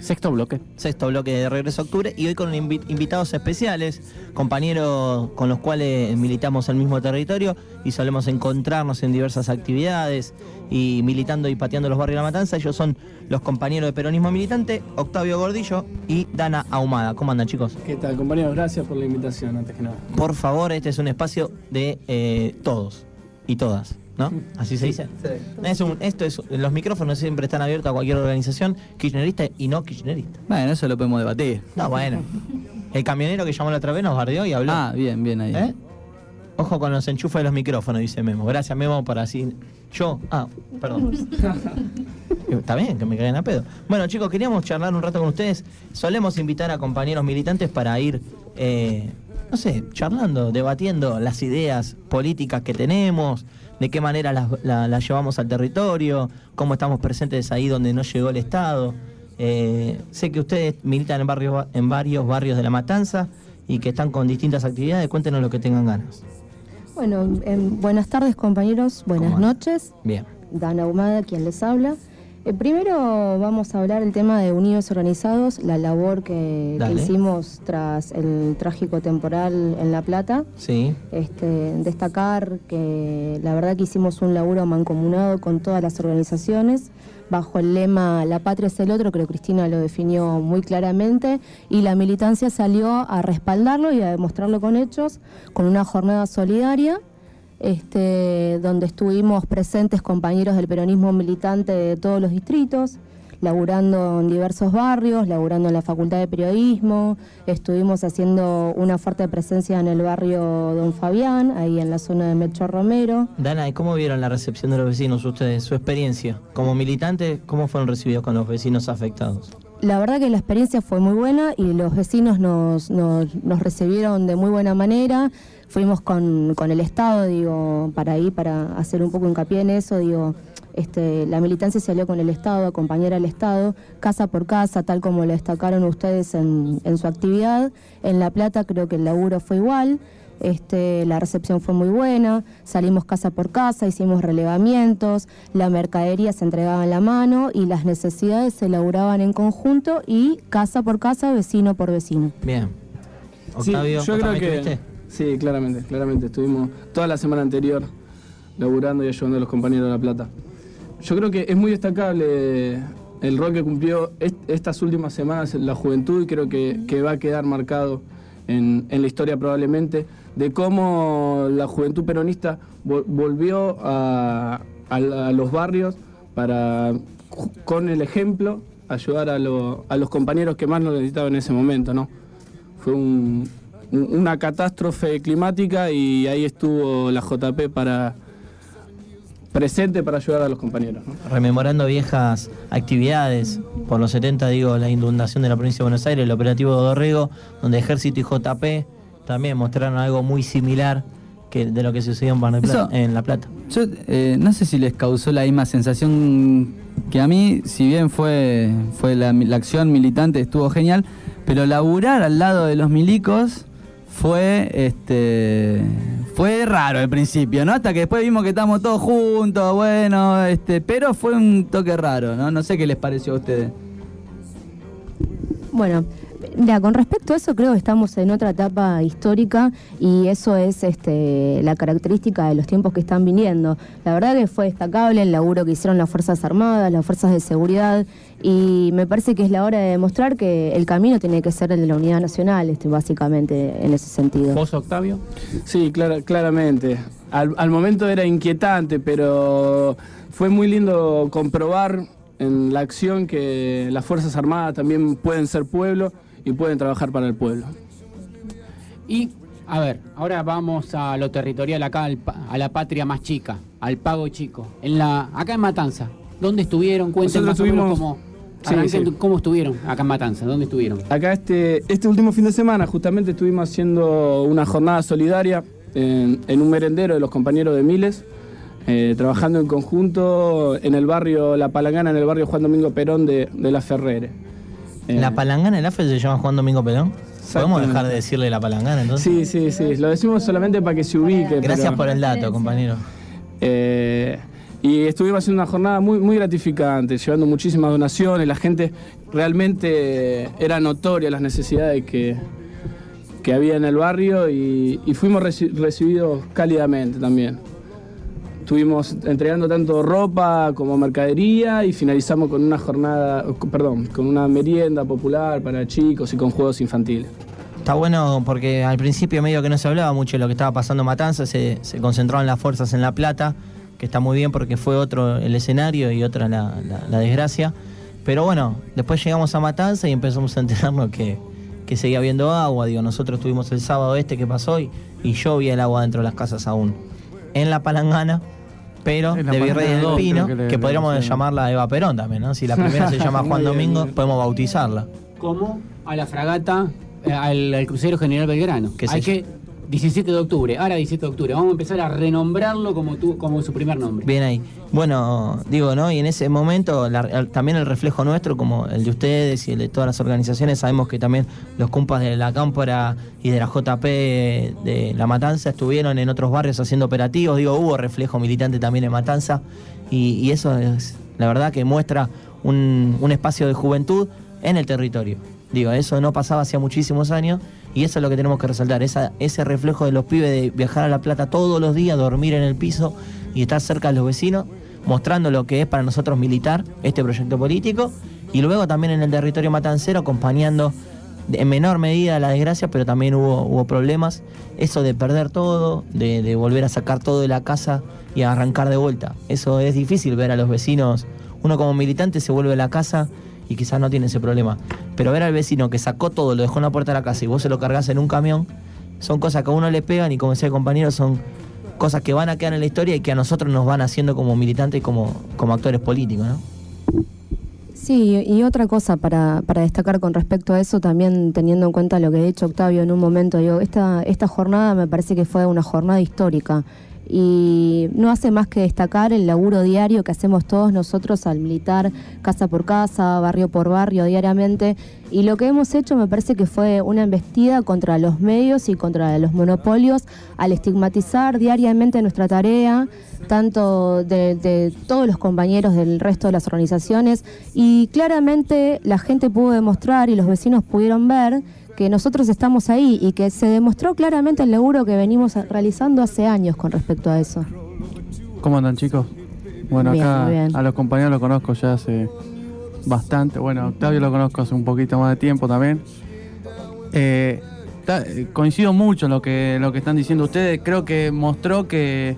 Sexto bloque de Regreso a Octubre, y hoy con invitados especiales, compañeros con los cuales militamos el mismo territorio y solemos encontrarnos en diversas actividades y militando y pateando los barrios de La Matanza. Ellos son los compañeros de Peronismo Militante, Octavio Gordillo y Dana Ahumada. ¿Cómo andan, chicos? ¿Qué tal, compañeros? Gracias por la invitación, antes que nada. Por favor, este es un espacio de todos y todas, ¿no? ¿Así se dice? Sí. Los micrófonos siempre están abiertos a cualquier organización kirchnerista y no kirchnerista. Bueno, eso lo podemos debatir. No, bueno. El camionero que llamó la otra vez nos bardeó y habló. Ah, bien ahí. Ojo con los enchufes de los micrófonos, dice Memo. Gracias, Memo, por así... Perdón. Está bien, que me caigan a pedo. Bueno, chicos, queríamos charlar un rato con ustedes. Solemos invitar a compañeros militantes para ir... charlando, debatiendo las ideas políticas que tenemos, de qué manera las llevamos al territorio, cómo estamos presentes ahí donde no llegó el Estado. Sé que ustedes militan en varios barrios de La Matanza y que están con distintas actividades. Cuéntenos lo que tengan ganas. Bueno, buenas tardes, compañeros, buenas noches. Bien. Dana Ahumada, quien les habla. Primero vamos a hablar del tema de Unidos Organizados, la labor que hicimos tras el trágico temporal en La Plata. Sí. Destacar que la verdad que hicimos un laburo mancomunado con todas las organizaciones, bajo el lema La patria es el otro, creo que Cristina lo definió muy claramente, y la militancia salió a respaldarlo y a demostrarlo con hechos, con una jornada solidaria, donde estuvimos presentes compañeros del peronismo militante de todos los distritos, laburando en diversos barrios, laburando en la Facultad de Periodismo, estuvimos haciendo una fuerte presencia en el barrio Don Fabián, ahí en la zona de Melchor Romero. Dana, ¿y cómo vieron la recepción de los vecinos ustedes, su experiencia? Como militantes, ¿cómo fueron recibidos con los vecinos afectados? La verdad que la experiencia fue muy buena y los vecinos nos recibieron de muy buena manera. Fuimos con el Estado, para hacer un poco hincapié en eso, la militancia salió con el Estado, acompañar al Estado, casa por casa, tal como lo destacaron ustedes en su actividad. En La Plata creo que el laburo fue igual, la recepción fue muy buena, salimos casa por casa, hicimos relevamientos, la mercadería se entregaba en la mano y las necesidades se elaboraban en conjunto y casa por casa, vecino por vecino. Bien. Octavio, sí, yo creo que... ¿Estuviste? Sí, claramente. Estuvimos toda la semana anterior laburando y ayudando a los compañeros de La Plata. Yo creo que es muy destacable el rol que cumplió estas últimas semanas la juventud, y creo que va a quedar marcado en la historia probablemente, de cómo la juventud peronista volvió a los barrios para, con el ejemplo, ayudar a los compañeros que más lo necesitaban en ese momento, ¿no? Fue una catástrofe climática y ahí estuvo la JP presente para ayudar a los compañeros, ¿no? Rememorando viejas actividades, por los 70, la inundación de la provincia de Buenos Aires, el operativo de Dorrego, donde Ejército y JP también mostraron algo muy similar de lo que sucedió en La Plata. Yo no sé si les causó la misma sensación que a mí, si bien fue la acción militante, estuvo genial, pero laburar al lado de los milicos fue raro al principio, ¿no? Hasta que después vimos que estamos todos juntos, pero fue un toque raro, ¿no? No sé qué les pareció a ustedes. Bueno, mira, con respecto a eso creo que estamos en otra etapa histórica y eso es la característica de los tiempos que están viniendo. La verdad que fue destacable el laburo que hicieron las Fuerzas Armadas, las Fuerzas de Seguridad, y me parece que es la hora de demostrar que el camino tiene que ser el de la unidad nacional, básicamente en ese sentido. ¿Vos, Octavio? Sí, claramente. Al momento era inquietante, pero fue muy lindo comprobar en la acción que las Fuerzas Armadas también pueden ser pueblo y pueden trabajar para el pueblo. Y, a ver, ahora vamos a lo territorial, acá a la patria más chica, al Pago Chico, acá en Matanza. ¿Dónde estuvieron? Cuéntenos más o menos cómo estuvieron acá en Matanza. ¿Dónde estuvieron? Acá este último fin de semana justamente estuvimos haciendo una jornada solidaria en un merendero de los compañeros de Miles, trabajando en conjunto en el barrio La Palangana, en el barrio Juan Domingo Perón de La Ferrere. ¿La Palangana, el AFE se llama Juan Domingo Perón? ¿Podemos dejar de decirle La Palangana entonces? Sí, lo decimos solamente para que se ubique. Gracias por el dato, compañero. Y estuvimos haciendo una jornada muy, muy gratificante, llevando muchísimas donaciones. La gente realmente era notoria las necesidades que había en el barrio y fuimos recibidos cálidamente también. Estuvimos entregando tanto ropa como mercadería y finalizamos con una con una merienda popular para chicos y con juegos infantiles. Está bueno porque al principio medio que no se hablaba mucho de lo que estaba pasando en Matanza, se concentraron las fuerzas en La Plata, que está muy bien porque fue otro el escenario y otra la desgracia. Pero bueno, después llegamos a Matanza y empezamos a enterarnos que seguía habiendo agua. Digo, nosotros tuvimos el sábado que pasó y llovía el agua dentro de las casas aún. En La Palangana, pero de Virrey del Pino, que podríamos llamarla Eva Perón también, ¿no? Si la primera se llama Juan Domingo, podemos bautizarla. Como a la fragata, al crucero General Belgrano. Hay que 17 de octubre, ahora 17 de octubre. Vamos a empezar a renombrarlo como su primer nombre. Bien ahí. Bueno, digo, ¿no? Y en ese momento también el reflejo nuestro, como el de ustedes y el de todas las organizaciones, sabemos que también los compas de la Cámpora y de la JP de La Matanza estuvieron en otros barrios haciendo operativos. Digo, hubo reflejo militante también en Matanza y eso es, la verdad, que muestra un espacio de juventud en el territorio. Digo, eso no pasaba hacía muchísimos años y eso es lo que tenemos que resaltar, ese reflejo de los pibes de viajar a La Plata todos los días, dormir en el piso y estar cerca de los vecinos, mostrando lo que es para nosotros militar este proyecto político, y luego también en el territorio matancero acompañando en menor medida la desgracia, pero también hubo problemas, eso de perder todo, de volver a sacar todo de la casa y a arrancar de vuelta. Eso es difícil ver a los vecinos, uno como militante se vuelve a la casa y quizás no tiene ese problema, pero ver al vecino que sacó todo, lo dejó en la puerta de la casa y vos se lo cargás en un camión, son cosas que a uno le pegan y, como decía el compañero, son cosas que van a quedar en la historia y que a nosotros nos van haciendo como militantes y como actores políticos, ¿no? Sí, y otra cosa para destacar con respecto a eso, también teniendo en cuenta lo que ha dicho Octavio en un momento, digo, esta jornada me parece que fue una jornada histórica y no hace más que destacar el laburo diario que hacemos todos nosotros al militar casa por casa, barrio por barrio, diariamente, y lo que hemos hecho me parece que fue una embestida contra los medios y contra los monopolios al estigmatizar diariamente nuestra tarea, tanto de todos los compañeros del resto de las organizaciones, y claramente la gente pudo demostrar y los vecinos pudieron ver que nosotros estamos ahí y que se demostró claramente el laburo que venimos realizando hace años con respecto a eso. ¿Cómo andan, chicos? Bueno, bien, acá bien. A los compañeros los conozco ya hace bastante. Bueno, Octavio lo conozco hace un poquito más de tiempo también. Coincido mucho en lo que están diciendo ustedes. Creo que mostró que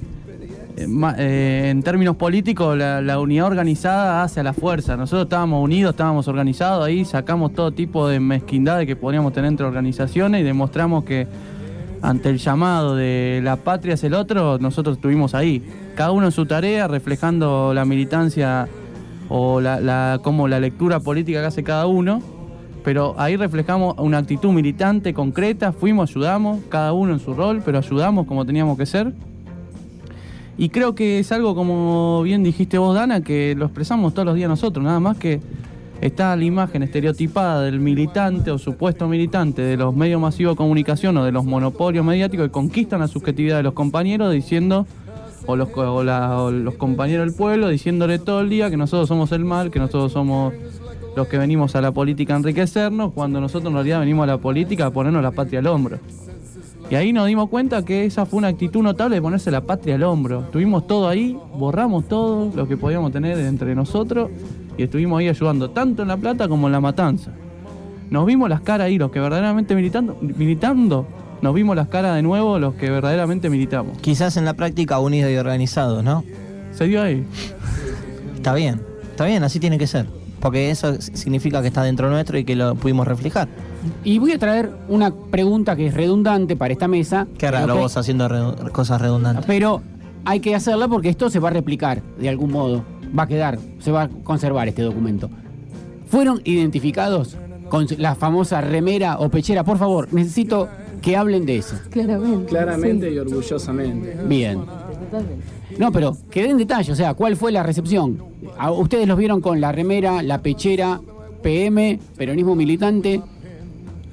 en términos políticos la unidad organizada hace a la fuerza. Nosotros estábamos unidos, estábamos organizados, ahí sacamos todo tipo de mezquindades que podríamos tener entre organizaciones y demostramos que ante el llamado de la patria es el otro, nosotros estuvimos ahí, cada uno en su tarea, reflejando la militancia o como la lectura política que hace cada uno, pero ahí reflejamos una actitud militante concreta, fuimos, ayudamos, cada uno en su rol, pero ayudamos como teníamos que ser. Y creo que es algo, como bien dijiste vos, Dana, que lo expresamos todos los días nosotros, nada más que está la imagen estereotipada del militante o supuesto militante de los medios masivos de comunicación o de los monopolios mediáticos que conquistan la subjetividad de los compañeros diciendo, o los compañeros del pueblo, diciéndole todo el día que nosotros somos el mal, que nosotros somos los que venimos a la política a enriquecernos, cuando nosotros en realidad venimos a la política a ponernos la patria al hombro. Y ahí nos dimos cuenta que esa fue una actitud notable de ponerse la patria al hombro. Estuvimos todo ahí, borramos todo lo que podíamos tener entre nosotros y estuvimos ahí ayudando, tanto en La Plata como en La Matanza. Nos vimos las caras ahí, los que verdaderamente militando, nos vimos las caras de nuevo, los que verdaderamente militamos. Quizás en la práctica unidos y organizados, ¿no? Se dio ahí. Está bien, así tiene que ser. Porque eso significa que está dentro nuestro y que lo pudimos reflejar. Y voy a traer una pregunta que es redundante para esta mesa. Qué raro vos haciendo cosas redundantes. Pero hay que hacerla porque esto se va a replicar de algún modo. Va a quedar, se va a conservar este documento. ¿Fueron identificados con la famosa remera o pechera? Por favor, necesito que hablen de eso. Claramente sí. Y orgullosamente. Bien. No, pero que den detalle, o sea, ¿cuál fue la recepción? Ustedes los vieron con la remera, la pechera, PM, peronismo militante.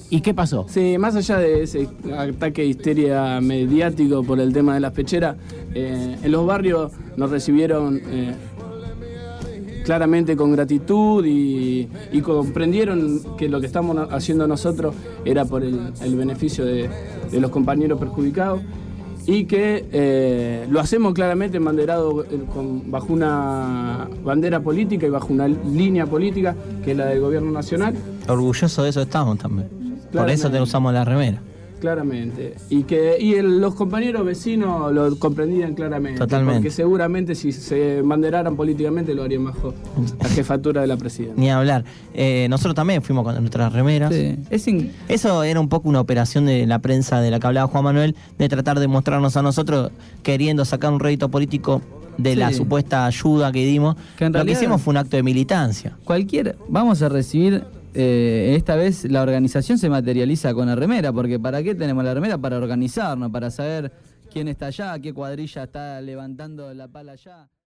¿Y qué pasó? Sí, más allá de ese ataque de histeria mediático por el tema de las pecheras, en los barrios nos recibieron claramente con gratitud y comprendieron que lo que estamos haciendo nosotros era por el beneficio de los compañeros perjudicados y que lo hacemos claramente embanderado bajo una bandera política y bajo una línea política que es la del gobierno nacional. Orgulloso de eso estamos también. Por eso te usamos la remera. Claramente. Los compañeros vecinos lo comprendían claramente. Totalmente. Porque seguramente si se banderaran políticamente lo harían mejor. La jefatura de la presidencia. Ni hablar. Nosotros también fuimos con nuestras remeras. Sí. Eso era un poco una operación de la prensa de la que hablaba Juan Manuel, de tratar de mostrarnos a nosotros queriendo sacar un rédito político de la supuesta ayuda que dimos. Que en lo realidad, que hicimos fue un acto de militancia. Vamos a recibir, esta vez la organización se materializa con la remera, porque ¿para qué tenemos la remera? Para organizarnos, para saber quién está allá, qué cuadrilla está levantando la pala allá.